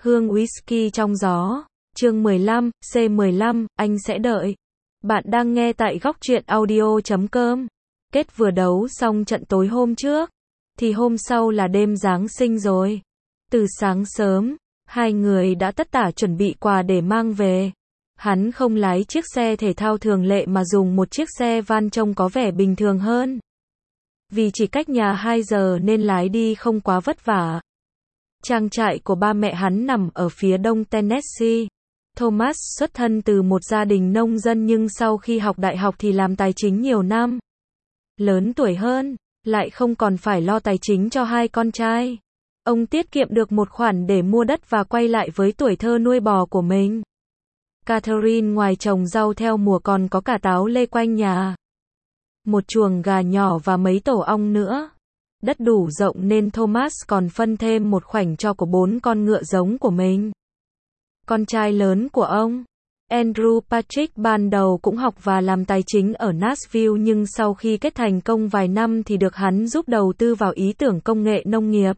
Hương whisky trong gió. Chương 15, C15, anh sẽ đợi. Bạn đang nghe tại góc truyện audio.com. Kết vừa đấu xong trận tối hôm trước, thì hôm sau là đêm Giáng sinh rồi. Từ sáng sớm, hai người đã tất tả chuẩn bị quà để mang về. Hắn không lái chiếc xe thể thao thường lệ mà dùng một chiếc xe van trông có vẻ bình thường hơn. Vì chỉ cách nhà 2 giờ nên lái đi không quá vất vả. Trang trại của ba mẹ hắn nằm ở phía đông Tennessee. Thomas xuất thân từ một gia đình nông dân nhưng sau khi học đại học thì làm tài chính nhiều năm. Lớn tuổi hơn, lại không còn phải lo tài chính cho hai con trai. Ông tiết kiệm được một khoản để mua đất và quay lại với tuổi thơ nuôi bò của mình. Catherine ngoài trồng rau theo mùa còn có cả táo lê quanh nhà. Một chuồng gà nhỏ và mấy tổ ong nữa. Đất đủ rộng nên Thomas còn phân thêm một khoảnh cho của 4 con ngựa giống của mình. Con trai lớn của ông, Andrew Patrick ban đầu cũng học và làm tài chính ở Nashville nhưng sau khi kết thành công vài năm thì được hắn giúp đầu tư vào ý tưởng công nghệ nông nghiệp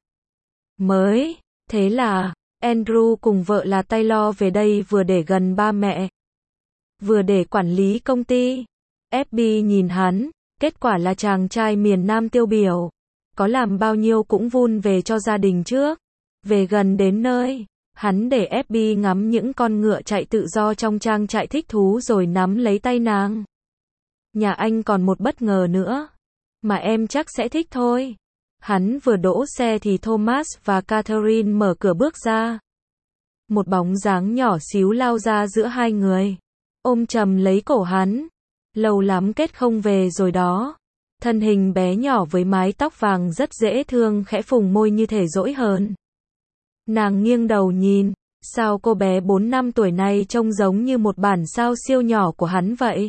mới. Thế là, Andrew cùng vợ là Taylor về đây vừa để gần ba mẹ, vừa để quản lý công ty. FB nhìn hắn, kết quả là chàng trai miền Nam tiêu biểu. Có làm bao nhiêu cũng vun về cho gia đình trước. Về gần đến nơi, hắn để FB ngắm những con ngựa chạy tự do trong trang trại thích thú rồi nắm lấy tay nàng. Nhà anh còn một bất ngờ nữa, mà em chắc sẽ thích thôi. Hắn vừa đỗ xe thì Thomas và Catherine mở cửa bước ra. Một bóng dáng nhỏ xíu lao ra giữa hai người, ôm chầm lấy cổ hắn. Lâu lắm Kết không về rồi đó. Thân hình bé nhỏ với mái tóc vàng rất dễ thương khẽ phùng môi như thể dỗi hờn. Nàng nghiêng đầu nhìn, sao cô bé 4 năm tuổi này trông giống như một bản sao siêu nhỏ của hắn vậy?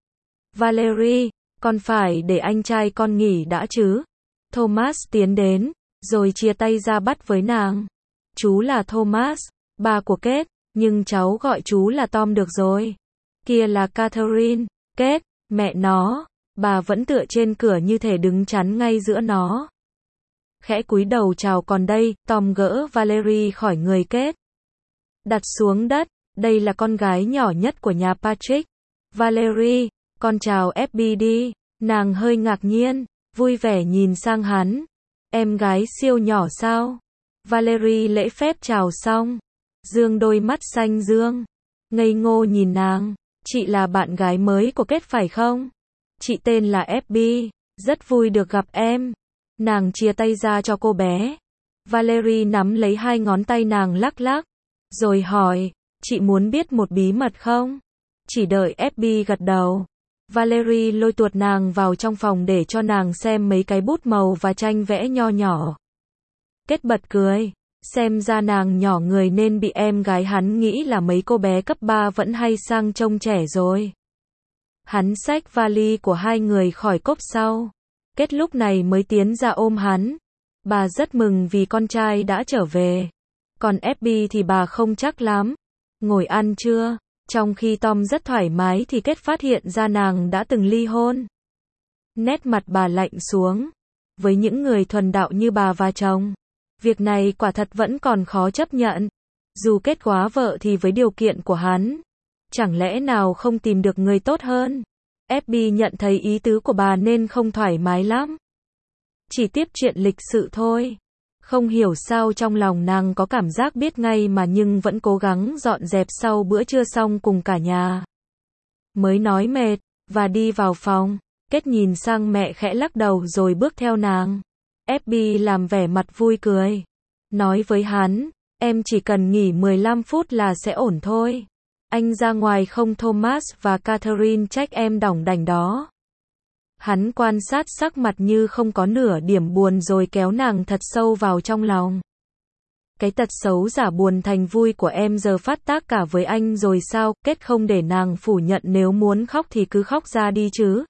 Valerie, con phải để anh trai con nghỉ đã chứ? Thomas tiến đến, rồi chia tay ra bắt với nàng. Chú là Thomas, ba của Kết, nhưng cháu gọi chú là Tom được rồi. Kia là Catherine, Kết, mẹ nó. Bà vẫn tựa trên cửa như thể đứng chắn ngay giữa nó. Khẽ cúi đầu chào còn đây, Tom gỡ Valerie khỏi người Kết. Đặt xuống đất, đây là con gái nhỏ nhất của nhà Patrick. Valerie, con chào FB đi. Nàng hơi ngạc nhiên, vui vẻ nhìn sang hắn. Em gái siêu nhỏ sao? Valerie lễ phép chào xong, dương đôi mắt xanh dương, ngây ngô nhìn nàng. Chị là bạn gái mới của Kết phải không? Chị tên là FB, rất vui được gặp em. Nàng chia tay ra cho cô bé. Valerie nắm lấy hai ngón tay nàng lắc lắc, rồi hỏi, chị muốn biết một bí mật không? Chỉ đợi FB gật đầu. Valerie lôi tuột nàng vào trong phòng để cho nàng xem mấy cái bút màu và tranh vẽ nho nhỏ. Kết bật cười, xem ra nàng nhỏ người nên bị em gái hắn nghĩ là mấy cô bé cấp 3 vẫn hay sang trông trẻ rồi. Hắn xách vali của hai người khỏi cốp sau. Kết lúc này mới tiến ra ôm hắn. Bà rất mừng vì con trai đã trở về. Còn FB thì bà không chắc lắm. Ngồi ăn trưa. Trong khi Tom rất thoải mái thì Kết phát hiện ra nàng đã từng ly hôn. Nét mặt bà lạnh xuống. Với những người thuần đạo như bà và chồng, việc này quả thật vẫn còn khó chấp nhận. Dù Kết góa vợ thì với điều kiện của hắn, chẳng lẽ nào không tìm được người tốt hơn? FB nhận thấy ý tứ của bà nên không thoải mái lắm. Chỉ tiếp chuyện lịch sự thôi. Không hiểu sao trong lòng nàng có cảm giác biết ngay mà nhưng vẫn cố gắng dọn dẹp sau bữa trưa xong cùng cả nhà. Mới nói mệt, và đi vào phòng. Kết nhìn sang mẹ khẽ lắc đầu rồi bước theo nàng. FB làm vẻ mặt vui cười. Nói với hắn, em chỉ cần nghỉ 15 phút là sẽ ổn thôi. Anh ra ngoài không? Thomas và Catherine trách em đỏng đảnh đó. Hắn quan sát sắc mặt như không có nửa điểm buồn rồi kéo nàng thật sâu vào trong lòng. Cái tật xấu giả buồn thành vui của em giờ phát tác cả với anh rồi sao? Kết không để nàng phủ nhận, nếu muốn khóc thì cứ khóc ra đi chứ.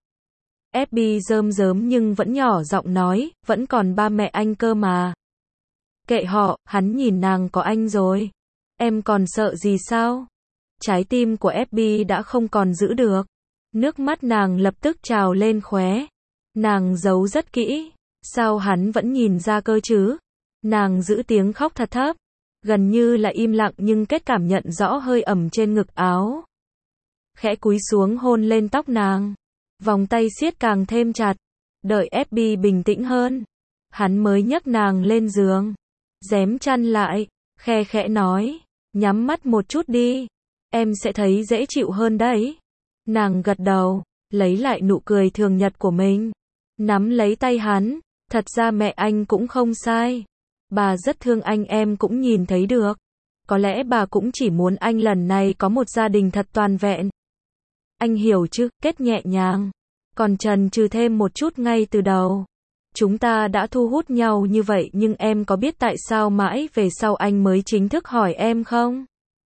FB rơm rớm nhưng vẫn nhỏ giọng nói, vẫn còn ba mẹ anh cơ mà. Kệ họ, hắn nhìn nàng, có anh rồi. Em còn sợ gì sao? Trái tim của FB đã không còn giữ được. Nước mắt nàng lập tức trào lên khóe. Nàng giấu rất kỹ. Sao hắn vẫn nhìn ra cơ chứ? Nàng giữ tiếng khóc thật thấp. Gần như là im lặng nhưng Kết cảm nhận rõ hơi ẩm trên ngực áo. Khẽ cúi xuống hôn lên tóc nàng. Vòng tay siết càng thêm chặt. Đợi FB bình tĩnh hơn. Hắn mới nhấc nàng lên giường. Rém chăn lại. Khe khẽ nói. Nhắm mắt một chút đi. Em sẽ thấy dễ chịu hơn đấy. Nàng gật đầu. Lấy lại nụ cười thường nhật của mình. Nắm lấy tay hắn. Thật ra mẹ anh cũng không sai. Bà rất thương anh, em cũng nhìn thấy được. Có lẽ bà cũng chỉ muốn anh lần này có một gia đình thật toàn vẹn. Anh hiểu chứ, Kết nhẹ nhàng. Còn chần chừ thêm một chút ngay từ đầu. Chúng ta đã thu hút nhau như vậy nhưng em có biết tại sao mãi về sau anh mới chính thức hỏi em không?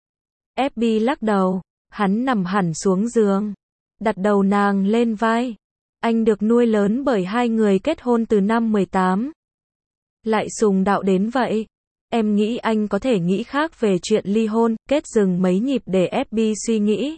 FB lắc đầu. Hắn nằm hẳn xuống giường. Đặt đầu nàng lên vai. Anh được nuôi lớn bởi hai người kết hôn từ năm 18. Lại sùng đạo đến vậy. Em nghĩ anh có thể nghĩ khác về chuyện ly hôn. Kết dừng mấy nhịp để FB suy nghĩ.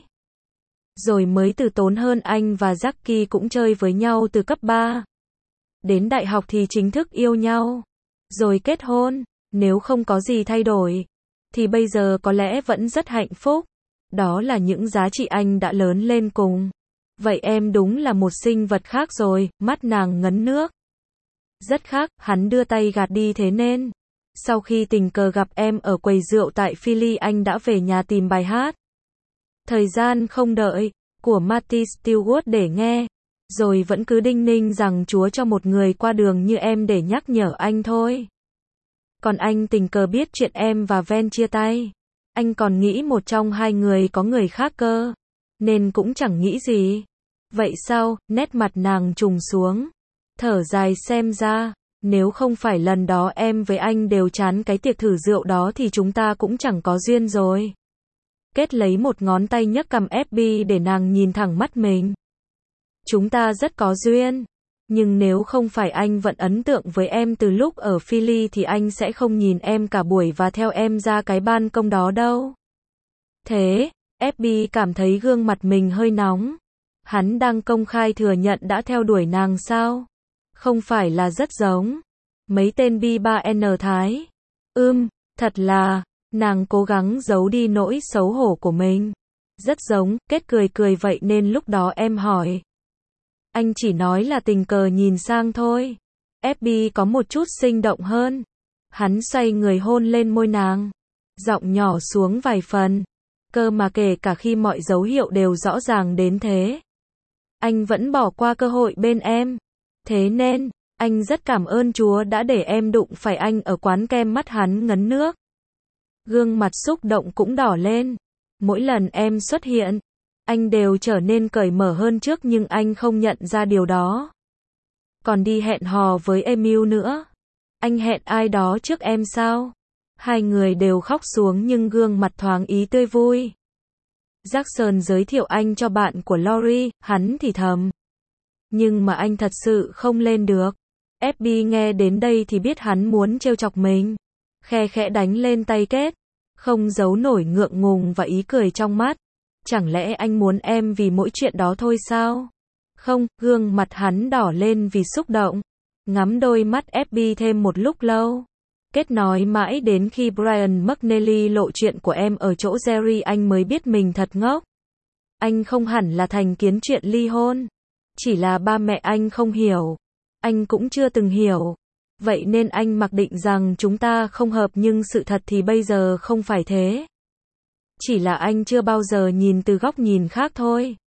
Rồi mới từ tốn hơn, anh và Jackie cũng chơi với nhau từ cấp 3. Đến đại học thì chính thức yêu nhau. Rồi kết hôn. Nếu không có gì thay đổi. Thì bây giờ có lẽ vẫn rất hạnh phúc. Đó là những giá trị anh đã lớn lên cùng. Vậy em đúng là một sinh vật khác rồi. Mắt nàng ngấn nước. Rất khác, hắn đưa tay gạt đi. Thế nên sau khi tình cờ gặp em ở quầy rượu tại Philly, anh đã về nhà tìm bài hát Thời gian không đợi của Marty Stewart để nghe. Rồi vẫn cứ đinh ninh rằng Chúa cho một người qua đường như em để nhắc nhở anh thôi. Còn anh tình cờ biết chuyện em và Ven chia tay. Anh còn nghĩ một trong hai người có người khác cơ. Nên cũng chẳng nghĩ gì. Vậy sao? Nét mặt nàng trùng xuống. Thở dài, xem ra nếu không phải lần đó em với anh đều chán cái tiệc thử rượu đó thì chúng ta cũng chẳng có duyên rồi. Kết lấy một ngón tay nhấc cằm FB để nàng nhìn thẳng mắt mình. Chúng ta rất có duyên. Nhưng nếu không phải anh vẫn ấn tượng với em từ lúc ở Philly thì anh sẽ không nhìn em cả buổi và theo em ra cái ban công đó đâu. Thế, FB cảm thấy gương mặt mình hơi nóng. Hắn đang công khai thừa nhận đã theo đuổi nàng sao? Không phải là rất giống mấy tên B3N Thái. Thật là, nàng cố gắng giấu đi nỗi xấu hổ của mình. Rất giống. Kết cười cười. Vậy nên lúc đó em hỏi. Anh chỉ nói là tình cờ nhìn sang thôi. FB có một chút sinh động hơn. Hắn xoay người hôn lên môi nàng. Giọng nhỏ xuống vài phần. Cơ mà kể cả khi mọi dấu hiệu đều rõ ràng đến thế, anh vẫn bỏ qua cơ hội bên em. Thế nên, anh rất cảm ơn Chúa đã để em đụng phải anh ở quán kem. Mắt hắn ngấn nước. Gương mặt xúc động cũng đỏ lên. Mỗi lần em xuất hiện, anh đều trở nên cởi mở hơn trước nhưng anh không nhận ra điều đó. Còn đi hẹn hò với Emil nữa. Anh hẹn ai đó trước em sao? Hai người đều khóc xuống nhưng gương mặt thoáng ý tươi vui. Jackson giới thiệu anh cho bạn của Lori, hắn thì thầm. Nhưng mà anh thật sự không lên được. FB nghe đến đây thì biết hắn muốn trêu chọc mình. Khe khẽ đánh lên tay Kết. Không giấu nổi ngượng ngùng và ý cười trong mắt. Chẳng lẽ anh muốn em vì mỗi chuyện đó thôi sao? Không, gương mặt hắn đỏ lên vì xúc động. Ngắm đôi mắt FB thêm một lúc lâu. Kết nói mãi đến khi Brian McNally lộ chuyện của em ở chỗ Jerry anh mới biết mình thật ngốc. Anh không hẳn là thành kiến chuyện ly hôn. Chỉ là ba mẹ anh không hiểu. Anh cũng chưa từng hiểu. Vậy nên anh mặc định rằng chúng ta không hợp nhưng sự thật thì bây giờ không phải thế. Chỉ là anh chưa bao giờ nhìn từ góc nhìn khác thôi.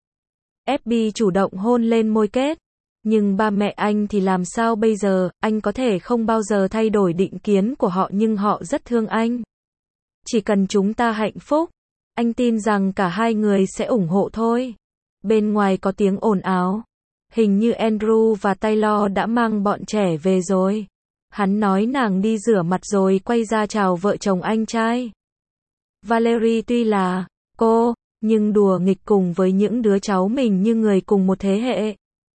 FB chủ động hôn lên môi Kết. Nhưng ba mẹ anh thì làm sao bây giờ? Anh có thể không bao giờ thay đổi định kiến của họ nhưng họ rất thương anh. Chỉ cần chúng ta hạnh phúc, anh tin rằng cả hai người sẽ ủng hộ thôi. Bên ngoài có tiếng ồn ào. Hình như Andrew và Taylor đã mang bọn trẻ về rồi. Hắn nói nàng đi rửa mặt rồi quay ra chào vợ chồng anh trai. Valerie tuy là cô, nhưng đùa nghịch cùng với những đứa cháu mình như người cùng một thế hệ.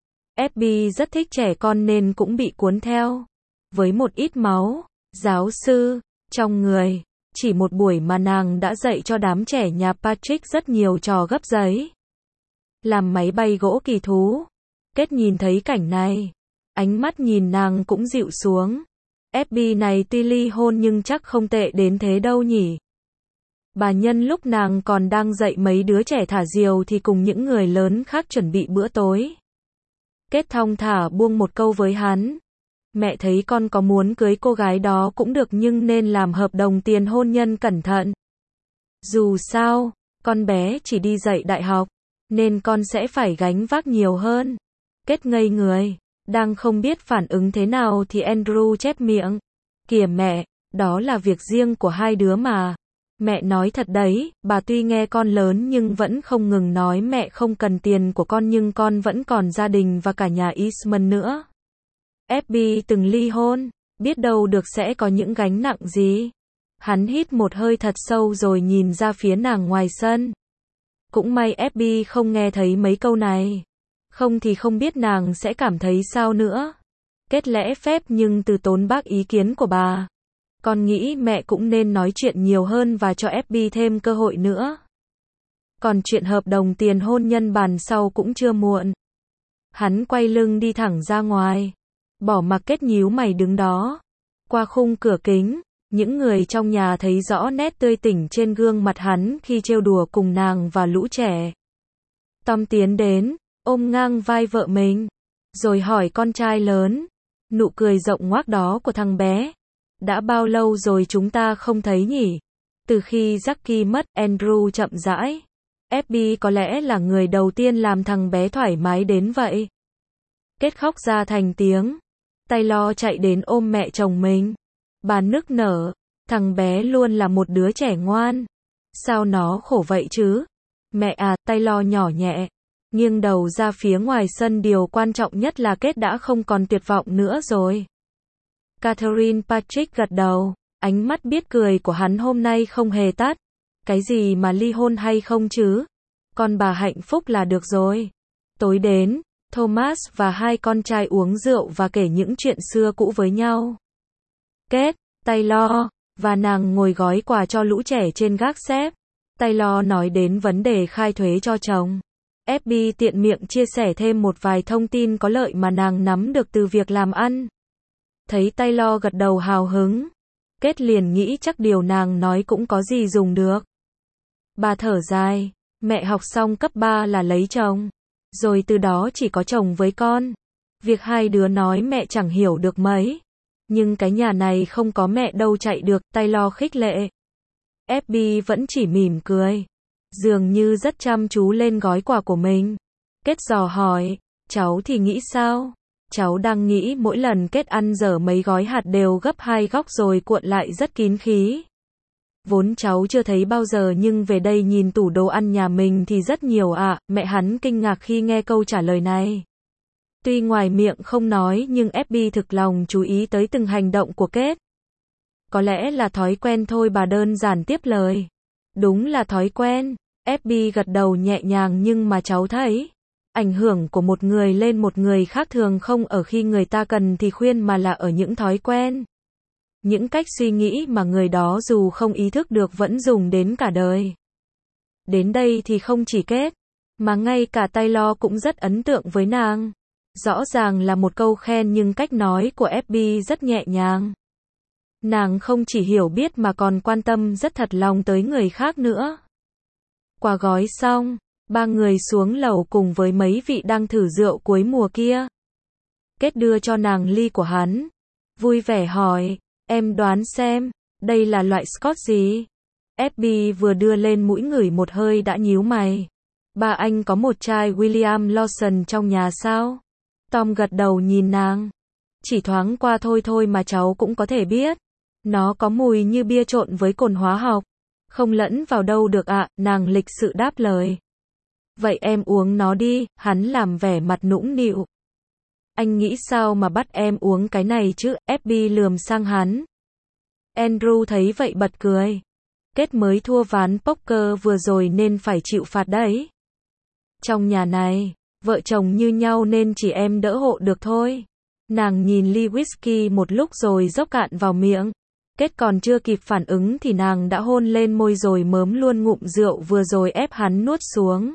FB rất thích trẻ con nên cũng bị cuốn theo. Với một ít máu giáo sư trong người, chỉ một buổi mà nàng đã dạy cho đám trẻ nhà Patrick rất nhiều trò gấp giấy, làm máy bay gỗ kỳ thú. Kết nhìn thấy cảnh này, ánh mắt nhìn nàng cũng dịu xuống. FB này tuy ly hôn nhưng chắc không tệ đến thế đâu nhỉ. Bà nhân lúc nàng còn đang dạy mấy đứa trẻ thả diều thì cùng những người lớn khác chuẩn bị bữa tối. Kết thong thả buông một câu với hắn. Mẹ thấy con có muốn cưới cô gái đó cũng được nhưng nên làm hợp đồng tiền hôn nhân cẩn thận. Dù sao, con bé chỉ đi dạy đại học, nên con sẽ phải gánh vác nhiều hơn. Kết ngây người, đang không biết phản ứng thế nào thì Andrew chép miệng. Kìa mẹ, đó là việc riêng của hai đứa mà. Mẹ nói thật đấy, bà tuy nghe con lớn nhưng vẫn không ngừng nói mẹ không cần tiền của con nhưng con vẫn còn gia đình và cả nhà Eastman nữa. FB từng ly hôn, biết đâu được sẽ có những gánh nặng gì. Hắn hít một hơi thật sâu rồi nhìn ra phía nàng ngoài sân. Cũng may FB không nghe thấy mấy câu này. Không thì không biết nàng sẽ cảm thấy sao nữa. Kết lẽ phép nhưng từ tốn bác ý kiến của bà. Con nghĩ mẹ cũng nên nói chuyện nhiều hơn và cho FB thêm cơ hội nữa. Còn chuyện hợp đồng tiền hôn nhân bàn sau cũng chưa muộn. Hắn quay lưng đi thẳng ra ngoài. Bỏ mặc Kết nhíu mày đứng đó. Qua khung cửa kính, những người trong nhà thấy rõ nét tươi tỉnh trên gương mặt hắn khi trêu đùa cùng nàng và lũ trẻ. Tom tiến đến, ôm ngang vai vợ mình, rồi hỏi con trai lớn, nụ cười rộng ngoác đó của thằng bé. Đã bao lâu rồi chúng ta không thấy nhỉ? Từ khi Jackie mất, Andrew chậm rãi. FB có lẽ là người đầu tiên làm thằng bé thoải mái đến vậy. Kết khóc ra thành tiếng. Taylor chạy đến ôm mẹ chồng mình. Bà nức nở, thằng bé luôn là một đứa trẻ ngoan. Sao nó khổ vậy chứ? Mẹ à, Taylor nhỏ nhẹ, nghiêng đầu ra phía ngoài sân, điều quan trọng nhất là Kết đã không còn tuyệt vọng nữa rồi. Catherine Patrick gật đầu, ánh mắt biết cười của hắn hôm nay không hề tắt. Cái gì mà ly hôn hay không chứ? Con bà hạnh phúc là được rồi. Tối đến, Thomas và hai con trai uống rượu và kể những chuyện xưa cũ với nhau. Kết, Taylor, và nàng ngồi gói quà cho lũ trẻ trên gác xếp. Taylor nói đến vấn đề khai thuế cho chồng. FB tiện miệng chia sẻ thêm một vài thông tin có lợi mà nàng nắm được từ việc làm ăn. Thấy Taylor gật đầu hào hứng, Kết liền nghĩ chắc điều nàng nói cũng có gì dùng được. Bà thở dài, mẹ học xong cấp 3 là lấy chồng, rồi từ đó chỉ có chồng với con. Việc hai đứa nói mẹ chẳng hiểu được mấy. Nhưng cái nhà này không có mẹ đâu chạy được, Taylor khích lệ. FB vẫn chỉ mỉm cười, dường như rất chăm chú lên gói quà của mình. Kết dò hỏi, cháu thì nghĩ sao? Cháu đang nghĩ mỗi lần Kết ăn dở mấy gói hạt đều gấp hai góc rồi cuộn lại rất kín khí. Vốn cháu chưa thấy bao giờ nhưng về đây nhìn tủ đồ ăn nhà mình thì rất nhiều ạ. Mẹ hắn kinh ngạc khi nghe câu trả lời này. Tuy ngoài miệng không nói nhưng FB thực lòng chú ý tới từng hành động của Kết. Có lẽ là thói quen thôi, bà đơn giản tiếp lời. Đúng là thói quen. FB gật đầu nhẹ nhàng, nhưng mà cháu thấy ảnh hưởng của một người lên một người khác thường không ở khi người ta cần thì khuyên mà là ở những thói quen. Những cách suy nghĩ mà người đó dù không ý thức được vẫn dùng đến cả đời. Đến đây thì không chỉ Kết, mà ngay cả Taylor cũng rất ấn tượng với nàng. Rõ ràng là một câu khen nhưng cách nói của FB rất nhẹ nhàng. Nàng không chỉ hiểu biết mà còn quan tâm rất thật lòng tới người khác nữa. Quà gói xong, ba người xuống lầu cùng với mấy vị đang thử rượu cuối mùa kia. Kết đưa cho nàng ly của hắn. Vui vẻ hỏi, em đoán xem, đây là loại Scotch gì? FB vừa đưa lên mũi ngửi một hơi đã nhíu mày. Ba anh có một chai William Lawson trong nhà sao? Tom gật đầu nhìn nàng. Chỉ thoáng qua thôi mà cháu cũng có thể biết. Nó có mùi như bia trộn với cồn hóa học. Không lẫn vào đâu được ạ, nàng lịch sự đáp lời. Vậy em uống nó đi, hắn làm vẻ mặt nũng nịu. Anh nghĩ sao mà bắt em uống cái này chứ? FB lườm sang hắn. Andrew thấy vậy bật cười. Kết mới thua ván poker vừa rồi nên phải chịu phạt đấy. Trong nhà này, vợ chồng như nhau nên chỉ em đỡ hộ được thôi. Nàng nhìn ly whisky một lúc rồi dốc cạn vào miệng. Kết còn chưa kịp phản ứng thì nàng đã hôn lên môi rồi mớm luôn ngụm rượu vừa rồi ép hắn nuốt xuống.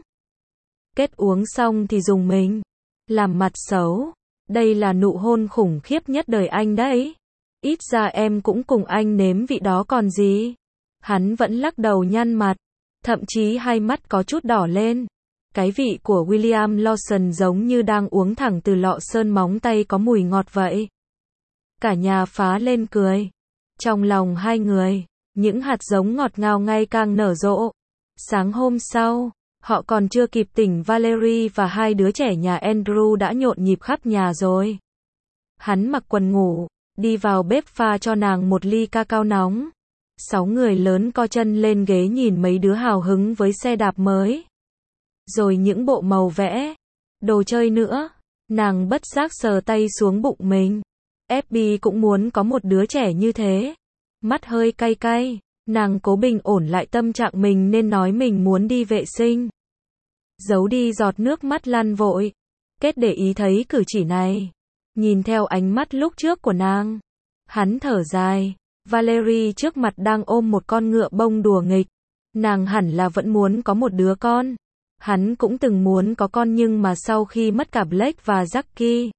Kết uống xong thì dùng mình làm mặt xấu. Đây là nụ hôn khủng khiếp nhất đời anh đấy. Ít ra em cũng cùng anh nếm vị đó còn gì. Hắn vẫn lắc đầu nhăn mặt, thậm chí hai mắt có chút đỏ lên. Cái vị của William Lawson giống như đang uống thẳng từ lọ sơn móng tay có mùi ngọt vậy. Cả nhà phá lên cười. Trong lòng hai người, những hạt giống ngọt ngào ngày càng nở rộ. Sáng hôm sau, họ còn chưa kịp tỉnh Valerie và hai đứa trẻ nhà Andrew đã nhộn nhịp khắp nhà rồi. Hắn mặc quần ngủ, đi vào bếp pha cho nàng một ly cacao nóng. 6 người lớn co chân lên ghế nhìn mấy đứa hào hứng với xe đạp mới. Rồi những bộ màu vẽ, đồ chơi nữa. Nàng bất giác sờ tay xuống bụng mình. Abby cũng muốn có một đứa trẻ như thế. Mắt hơi cay cay, nàng cố bình ổn lại tâm trạng mình nên nói mình muốn đi vệ sinh. Giấu đi giọt nước mắt lăn vội. Kết để ý thấy cử chỉ này. Nhìn theo ánh mắt lúc trước của nàng. Hắn thở dài. Valerie trước mặt đang ôm một con ngựa bông đùa nghịch. Nàng hẳn là vẫn muốn có một đứa con. Hắn cũng từng muốn có con nhưng mà sau khi mất cả Blake và Jackie.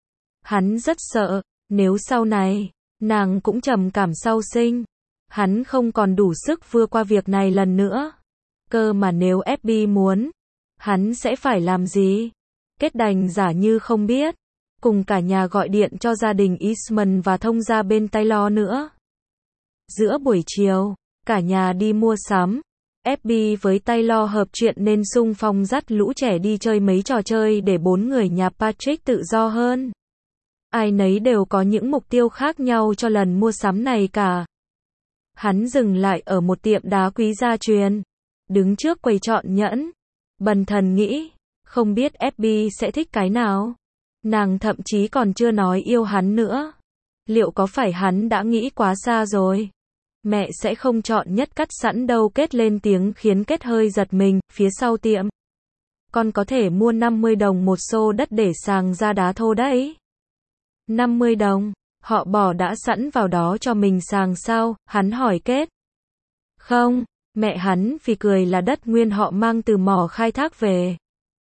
Hắn rất sợ, nếu sau này, nàng cũng trầm cảm sau sinh. Hắn không còn đủ sức vượt qua việc này lần nữa. Cơ mà nếu Abby muốn, hắn sẽ phải làm gì? Kết đành giả như không biết. Cùng cả nhà gọi điện cho gia đình Eastman và thông gia bên Taylor nữa. Giữa buổi chiều, cả nhà đi mua sắm. Abby với Taylor hợp chuyện nên xung phong dắt lũ trẻ đi chơi mấy trò chơi để 4 người nhà Patrick tự do hơn. Ai nấy đều có những mục tiêu khác nhau cho lần mua sắm này cả. Hắn dừng lại ở một tiệm đá quý gia truyền. Đứng trước quầy chọn nhẫn. Bần thần nghĩ, không biết Abby sẽ thích cái nào. Nàng thậm chí còn chưa nói yêu hắn nữa. Liệu có phải hắn đã nghĩ quá xa rồi? Mẹ sẽ không chọn nhất cắt sẵn đâu, Kết lên tiếng khiến Kết hơi giật mình. Phía sau tiệm, con có thể mua 50 đồng một xô đất để sàng ra đá thô đấy. 50 đồng, họ bỏ đã sẵn vào đó cho mình sàng sao? Hắn hỏi Kết. Không, mẹ hắn vì cười là đất nguyên họ mang từ mỏ khai thác về.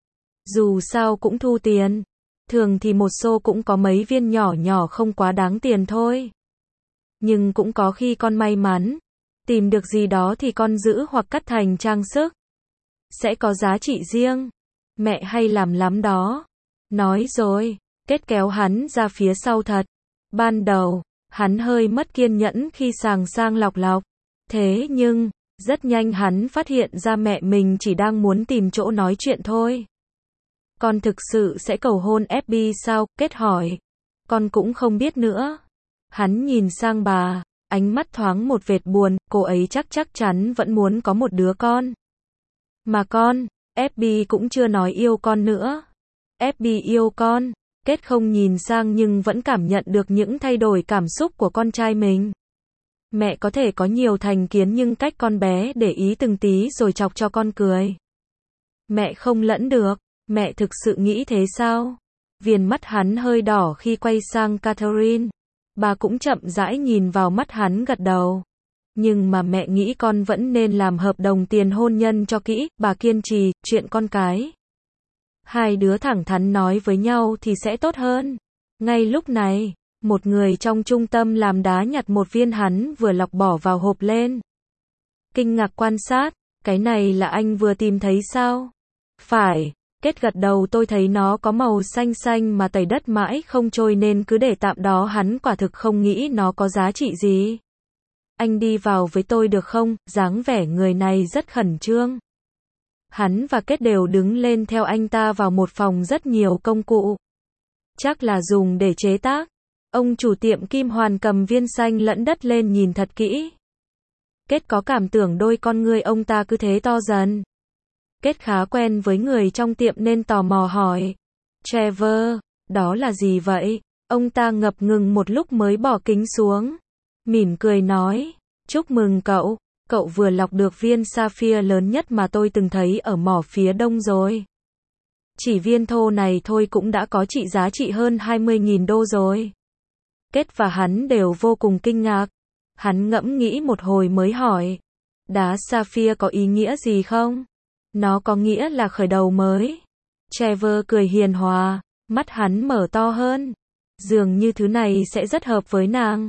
Dù sao cũng thu tiền. Thường thì một xô cũng có mấy viên nhỏ nhỏ không quá đáng tiền thôi. Nhưng cũng có khi con may mắn tìm được gì đó thì con giữ hoặc cắt thành trang sức. Sẽ có giá trị riêng. Mẹ hay làm lắm đó. Nói rồi, Kết kéo hắn ra phía sau thật. Ban đầu, hắn hơi mất kiên nhẫn khi sàng sang lọc lọc. Thế nhưng, rất nhanh hắn phát hiện ra mẹ mình chỉ đang muốn tìm chỗ nói chuyện thôi. Con thực sự sẽ cầu hôn Abby sao? Kết hỏi. Con cũng không biết nữa. Hắn nhìn sang bà, ánh mắt thoáng một vệt buồn, cô ấy chắc chắn vẫn muốn có một đứa con. Mà con, Abby cũng chưa nói yêu con nữa. Abby yêu con. Kết không nhìn sang nhưng vẫn cảm nhận được những thay đổi cảm xúc của con trai mình. Mẹ có thể có nhiều thành kiến nhưng cách con bé để ý từng tí rồi chọc cho con cười. Mẹ không lẫn được. Mẹ thực sự nghĩ thế sao? Viền mắt hắn hơi đỏ khi quay sang Catherine. Bà cũng chậm rãi nhìn vào mắt hắn gật đầu. Nhưng mà mẹ nghĩ con vẫn nên làm hợp đồng tiền hôn nhân cho kỹ. Bà kiên trì, chuyện con cái. Hai đứa thẳng thắn nói với nhau thì sẽ tốt hơn. Ngay lúc này, một người trong trung tâm làm đá nhặt một viên hắn vừa lọc bỏ vào hộp lên. Kinh ngạc quan sát, cái này là anh vừa tìm thấy sao? Phải. Kết gật đầu, tôi thấy nó có màu xanh xanh mà tẩy đất mãi không trôi nên cứ để tạm đó. Hắn quả thực không nghĩ nó có giá trị gì. Anh đi vào với tôi được không? Dáng vẻ người này rất khẩn trương. Hắn và Kết đều đứng lên theo anh ta vào một phòng rất nhiều công cụ. Chắc là dùng để chế tác. Ông chủ tiệm kim hoàn cầm viên xanh lẫn đất lên nhìn thật kỹ. Kết có cảm tưởng đôi con ngươi ông ta cứ thế to dần. Kết khá quen với người trong tiệm nên tò mò hỏi. Trevor, đó là gì vậy? Ông ta ngập ngừng một lúc mới bỏ kính xuống. Mỉm cười nói. Chúc mừng cậu. Cậu vừa lọc được viên sapphire lớn nhất mà tôi từng thấy ở mỏ phía đông rồi. Chỉ viên thô này thôi cũng đã có giá trị hơn 20.000 đô rồi. Kết và hắn đều vô cùng kinh ngạc. Hắn ngẫm nghĩ một hồi mới hỏi. Đá sapphire có ý nghĩa gì không? Nó có nghĩa là khởi đầu mới. Trevor cười hiền hòa, mắt hắn mở to hơn. Dường như thứ này sẽ rất hợp với nàng.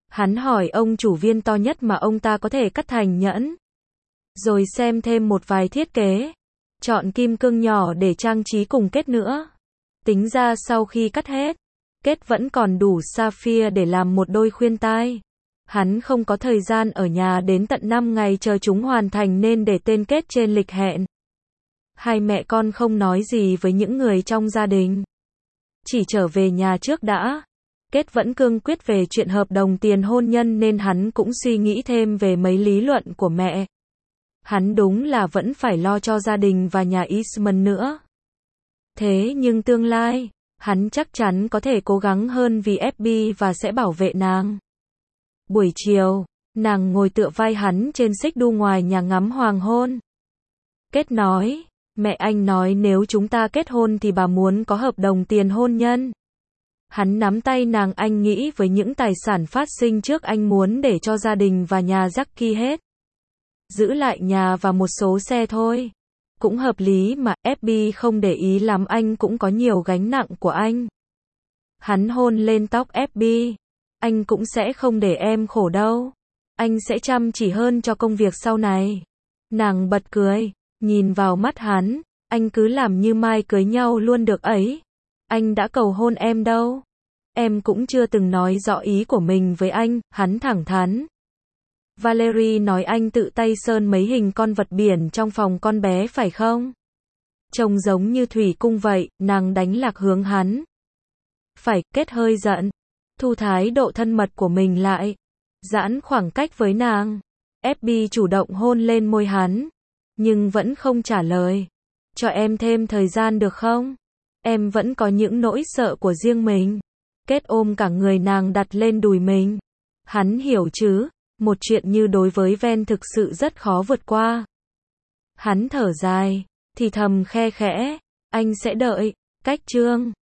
Hắn hỏi ông chủ viên to nhất mà ông ta có thể cắt thành nhẫn. Rồi xem thêm một vài thiết kế. Chọn kim cương nhỏ để trang trí cùng kết nữa. Tính ra sau khi cắt hết, kết vẫn còn đủ sapphire để làm một đôi khuyên tai. Hắn không có thời gian ở nhà đến tận 5 ngày chờ chúng hoàn thành nên để tên Kết trên lịch hẹn. Hai mẹ con không nói gì với những người trong gia đình. Chỉ trở về nhà trước đã. Kết vẫn cương quyết về chuyện hợp đồng tiền hôn nhân nên hắn cũng suy nghĩ thêm về mấy lý luận của mẹ. Hắn đúng là vẫn phải lo cho gia đình và nhà Eastman nữa. Thế nhưng tương lai, hắn chắc chắn có thể cố gắng hơn vì FB và sẽ bảo vệ nàng. Buổi chiều, nàng ngồi tựa vai hắn trên xích đu ngoài nhà ngắm hoàng hôn. Kết nói, mẹ anh nói nếu chúng ta kết hôn thì bà muốn có hợp đồng tiền hôn nhân. Hắn nắm tay nàng, anh nghĩ với những tài sản phát sinh trước anh muốn để cho gia đình và nhà Jackie hết. Giữ lại nhà và một số xe thôi. Cũng hợp lý mà, FB không để ý lắm, anh cũng có nhiều gánh nặng của anh. Hắn hôn lên tóc FB. Anh cũng sẽ không để em khổ đâu. Anh sẽ chăm chỉ hơn cho công việc sau này. Nàng bật cười, nhìn vào mắt hắn, anh cứ làm như mai cưới nhau luôn được ấy. Anh đã cầu hôn em đâu. Em cũng chưa từng nói rõ ý của mình với anh, hắn thẳng thắn. Valerie nói anh tự tay sơn mấy hình con vật biển trong phòng con bé phải không? Trông giống như thủy cung vậy, nàng đánh lạc hướng hắn. Phải, Kết hơi giận. Thu thái độ thân mật của mình lại. Giãn khoảng cách với nàng. FB chủ động hôn lên môi hắn. Nhưng vẫn không trả lời. Cho em thêm thời gian được không? Em vẫn có những nỗi sợ của riêng mình. Kết ôm cả người nàng đặt lên đùi mình. Hắn hiểu chứ, một chuyện như đối với Ven thực sự rất khó vượt qua. Hắn thở dài, thì thầm khe khẽ, anh sẽ đợi. Cách chương